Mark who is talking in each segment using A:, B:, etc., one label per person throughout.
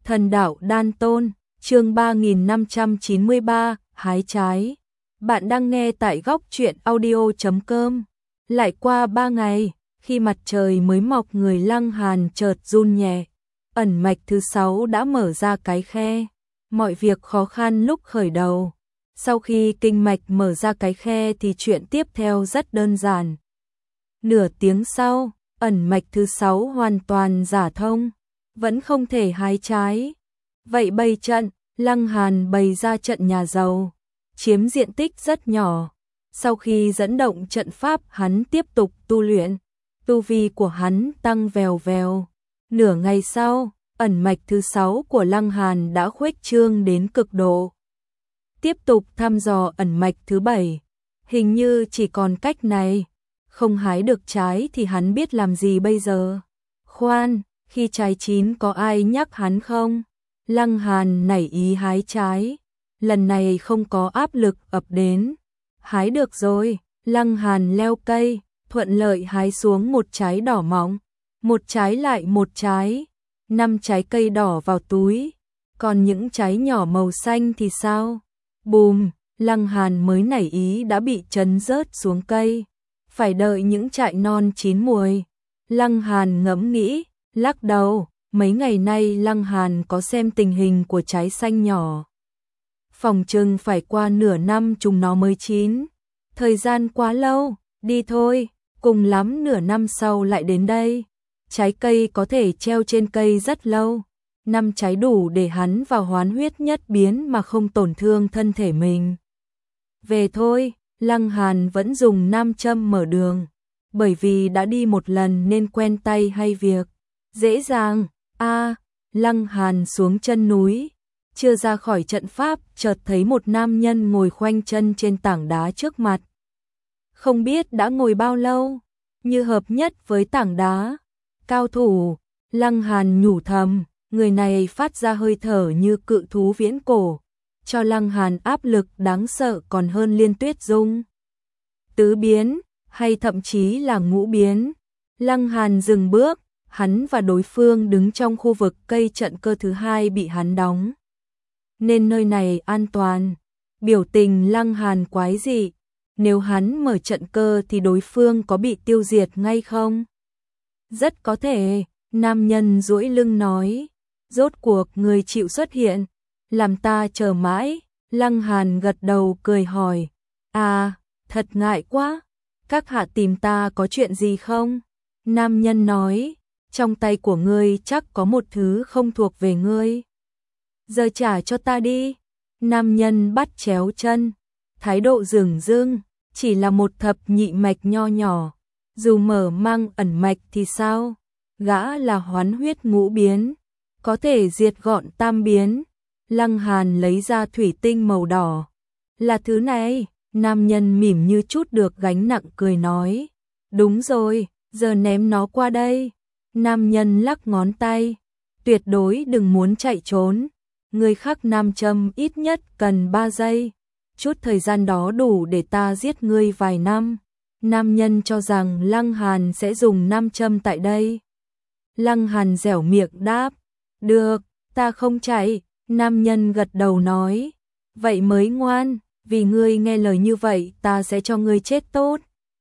A: Thần đạo đan tôn, chương 3593, hái trái. Bạn đang nghe tại góc truyện audio.com. Lại qua 3 ngày, khi mặt trời mới mọc người Lăng Hàn chợt run nhẹ. Ẩn mạch thứ 6 đã mở ra cái khe. Mọi việc khó khăn lúc khởi đầu. Sau khi kinh mạch mở ra cái khe thì chuyện tiếp theo rất đơn giản. Nửa tiếng sau, ẩn mạch thứ 6 hoàn toàn giả thông. Vẫn không thể hái trái. Vậy bày trận, Lăng Hàn bày ra trận nhà giàu, chiếm diện tích rất nhỏ. Sau khi dẫn động trận pháp hắn tiếp tục tu luyện, tu vi của hắn tăng vèo vèo. Nửa ngày sau, ẩn mạch thứ 6 của Lăng Hàn đã khuếch trương đến cực độ. Tiếp tục thăm dò ẩn mạch thứ 7, hình như chỉ còn cách này. Không hái được trái thì hắn biết làm gì bây giờ? Khoan, khi trái chín có ai nhắc hắn không? Lăng Hàn nảy ý hái trái. Lần này không có áp lực ập đến. Hái được rồi, Lăng Hàn leo cây, thuận lợi hái xuống một trái đỏ mọng. Một trái lại một trái. 5 trái cây đỏ vào túi. Còn những trái nhỏ màu xanh thì sao? Bùm, Lăng Hàn mới nảy ý đã bị chấn rớt xuống cây. Phải đợi những trại non chín mùi. Lăng Hàn ngẫm nghĩ, lắc đầu, mấy ngày nay Lăng Hàn có xem tình hình của trái xanh nhỏ. Phòng chừng phải qua nửa năm chúng nó mới chín. Thời gian quá lâu, đi thôi, cùng lắm nửa năm sau lại đến đây. Trái cây có thể treo trên cây rất lâu. 5 trái đủ để hắn vào hoán huyết nhất biến mà không tổn thương thân thể mình. Về thôi, Lăng Hàn vẫn dùng nam châm mở đường. Bởi vì đã đi một lần nên quen tay hay việc. Dễ dàng, Lăng Hàn xuống chân núi. Chưa ra khỏi trận pháp, chợt thấy một nam nhân ngồi khoanh chân trên tảng đá trước mặt. Không biết đã ngồi bao lâu, như hợp nhất với tảng đá. Cao thủ, Lăng Hàn nhủ thầm, người này phát ra hơi thở như cự thú viễn cổ. Cho Lăng Hàn áp lực đáng sợ còn hơn Liên Tuyết Dung. Tứ biến, hay thậm chí là ngũ biến. Lăng Hàn dừng bước, hắn và đối phương đứng trong khu vực cây trận cơ thứ 2 bị hắn đóng. Nên nơi này an toàn. Biểu tình Lăng Hàn quái dị. Nếu hắn mở trận cơ thì đối phương có bị tiêu diệt ngay không? Rất có thể, nam nhân duỗi lưng nói. Rốt cuộc người chịu xuất hiện. Làm ta chờ mãi. Lăng Hàn gật đầu cười hỏi. Thật ngại quá. Các hạ tìm ta có chuyện gì không? Nam nhân nói. Trong tay của ngươi chắc có một thứ không thuộc về ngươi. Giờ trả cho ta đi. Nam nhân bắt chéo chân. Thái độ dửng dưng. Chỉ là một thập nhị mạch nho nhỏ. Dù mở mang ẩn mạch thì sao? Gã là hoán huyết ngũ biến. Có thể diệt gọn tam biến. Lăng Hàn lấy ra thủy tinh màu đỏ. Là thứ này. Nam nhân mỉm như chút được gánh nặng cười nói. Đúng rồi, giờ ném nó qua đây. Nam nhân lắc ngón tay. Tuyệt đối đừng muốn chạy trốn. Người khác nam châm ít nhất cần 3 giây. Chút thời gian đó đủ để ta giết ngươi vài năm. Nam nhân cho rằng Lăng Hàn sẽ dùng nam châm tại đây. Lăng Hàn dẻo miệng đáp. Được, ta không chạy. Nam nhân gật đầu nói. Vậy mới ngoan, vì ngươi nghe lời như vậy ta sẽ cho ngươi chết tốt.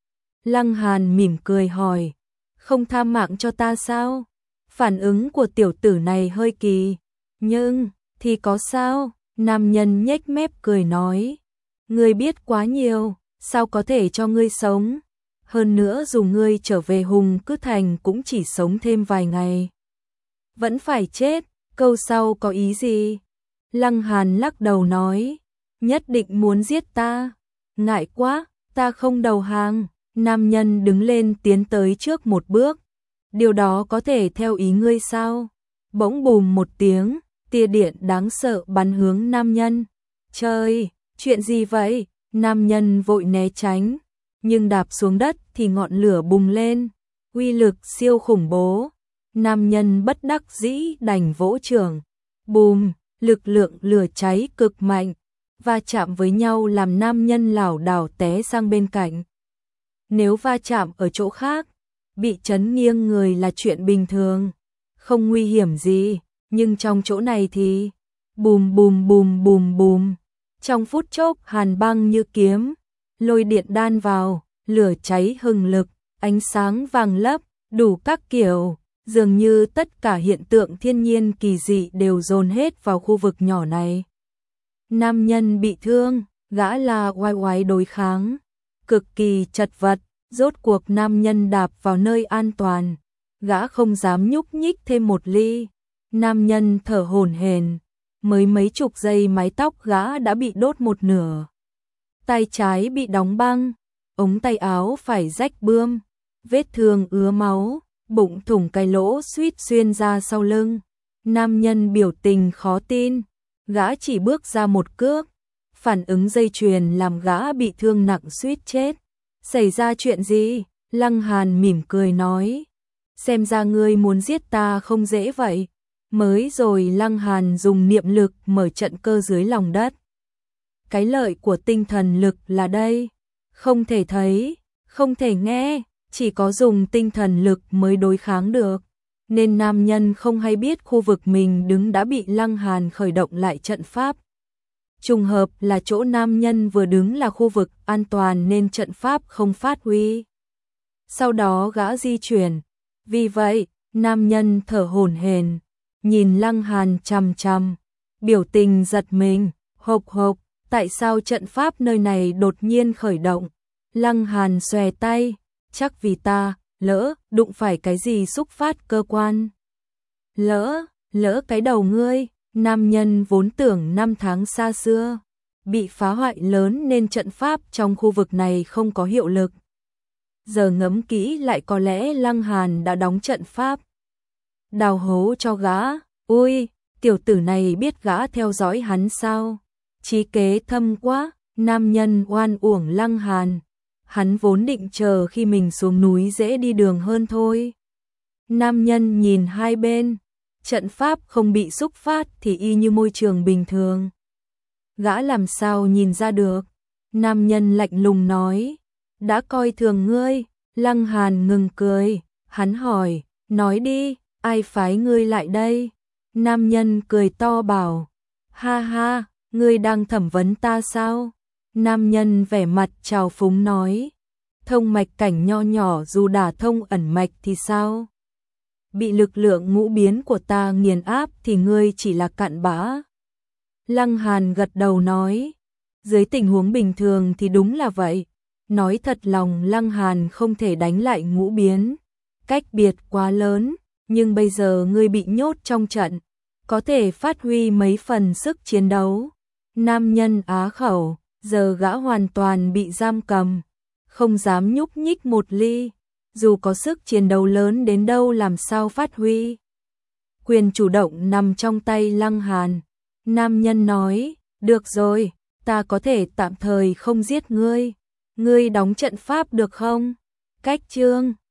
A: Lăng Hàn mỉm cười hỏi. Không tha mạng cho ta sao? Phản ứng của tiểu tử này hơi kỳ. Nhưng, thì có sao? Nam nhân nhếch mép cười nói. Ngươi biết quá nhiều, sao có thể cho ngươi sống? Hơn nữa dù ngươi trở về Hùng Cứ Thành cũng chỉ sống thêm vài ngày. Vẫn phải chết, câu sau có ý gì? Lăng Hàn lắc đầu nói. Nhất định muốn giết ta. Ngại quá, ta không đầu hàng. Nam nhân đứng lên tiến tới trước một bước. Điều đó có thể theo ý ngươi sao? Bỗng bùm một tiếng, tia điện đáng sợ bắn hướng nam nhân. Trời, chuyện gì vậy? Nam nhân vội né tránh. Nhưng đạp xuống đất thì ngọn lửa bùng lên. Uy lực siêu khủng bố. Nam nhân bất đắc dĩ đành vỗ chưởng. Bùm, lực lượng lửa cháy cực mạnh. Va chạm với nhau làm nam nhân lảo đảo té sang bên cạnh. Nếu va chạm ở chỗ khác, bị chấn nghiêng người là chuyện bình thường, không nguy hiểm gì, nhưng trong chỗ này thì bùm bùm bùm bùm bùm. Trong phút chốc hàn băng như kiếm, lôi điện đan vào, lửa cháy hừng lực, ánh sáng vàng lấp, đủ các kiểu, dường như tất cả hiện tượng thiên nhiên kỳ dị đều dồn hết vào khu vực nhỏ này. Nam nhân bị thương, gã là oai oái đối kháng, cực kỳ chật vật, rốt cuộc nam nhân đạp vào nơi an toàn, gã không dám nhúc nhích thêm một ly. Nam nhân thở hổn hển, mới mấy chục giây mái tóc gã đã bị đốt một nửa. Tay trái bị đóng băng, ống tay áo phải rách bươm, vết thương ứa máu, bụng thủng cái lỗ suýt xuyên ra sau lưng. Nam nhân biểu tình khó tin, gã chỉ bước ra một cước, phản ứng dây chuyền làm gã bị thương nặng suýt chết. Xảy ra chuyện gì? Lăng Hàn mỉm cười nói, xem ra ngươi muốn giết ta không dễ vậy. Mới rồi Lăng Hàn dùng niệm lực mở trận cơ dưới lòng đất. Cái lợi của tinh thần lực là đây, không thể thấy, không thể nghe, chỉ có dùng tinh thần lực mới đối kháng được. Nên nam nhân không hay biết khu vực mình đứng đã bị Lăng Hàn khởi động lại trận pháp. Trùng hợp là chỗ nam nhân vừa đứng là khu vực an toàn nên trận pháp không phát huy. Sau đó gã di chuyển, vì vậy nam nhân thở hổn hển, nhìn Lăng Hàn chằm chằm, biểu tình giật mình, hộc hộc, tại sao trận pháp nơi này đột nhiên khởi động? Lăng Hàn xòe tay, chắc vì ta, lỡ, đụng phải cái gì xúc phát cơ quan. Lỡ cái đầu ngươi, nam nhân vốn tưởng năm tháng xa xưa, bị phá hoại lớn nên trận pháp trong khu vực này không có hiệu lực. Giờ ngẫm kỹ lại có lẽ Lăng Hàn đã đóng trận pháp. Đào hố cho gã, ui, tiểu tử này biết gã theo dõi hắn sao? Trí kế thâm quá, nam nhân oan uổng Lăng Hàn. Hắn vốn định chờ khi mình xuống núi dễ đi đường hơn thôi. Nam nhân nhìn hai bên, trận pháp không bị xúc phát thì y như môi trường bình thường. Gã làm sao nhìn ra được? Nam nhân lạnh lùng nói, đã coi thường ngươi. Lăng Hàn ngừng cười, hắn hỏi, nói đi, ai phái ngươi lại đây? Nam nhân cười to bảo, ha ha, ngươi đang thẩm vấn ta sao? Nam nhân vẻ mặt trào phúng nói, thông mạch cảnh nho nhỏ dù đả thông ẩn mạch thì sao? Bị lực lượng ngũ biến của ta nghiền áp thì ngươi chỉ là cặn bã. Lăng Hàn gật đầu nói, dưới tình huống bình thường thì đúng là vậy. Nói thật lòng Lăng Hàn không thể đánh lại ngũ biến, cách biệt quá lớn, nhưng bây giờ ngươi bị nhốt trong trận, có thể phát huy mấy phần sức chiến đấu. Nam nhân á khẩu, giờ gã hoàn toàn bị giam cầm, không dám nhúc nhích một ly, dù có sức chiến đấu lớn đến đâu làm sao phát huy. Quyền chủ động nằm trong tay Lăng Hàn. Nam nhân nói, được rồi, ta có thể tạm thời không giết ngươi. Ngươi đóng trận pháp được không? Cách chương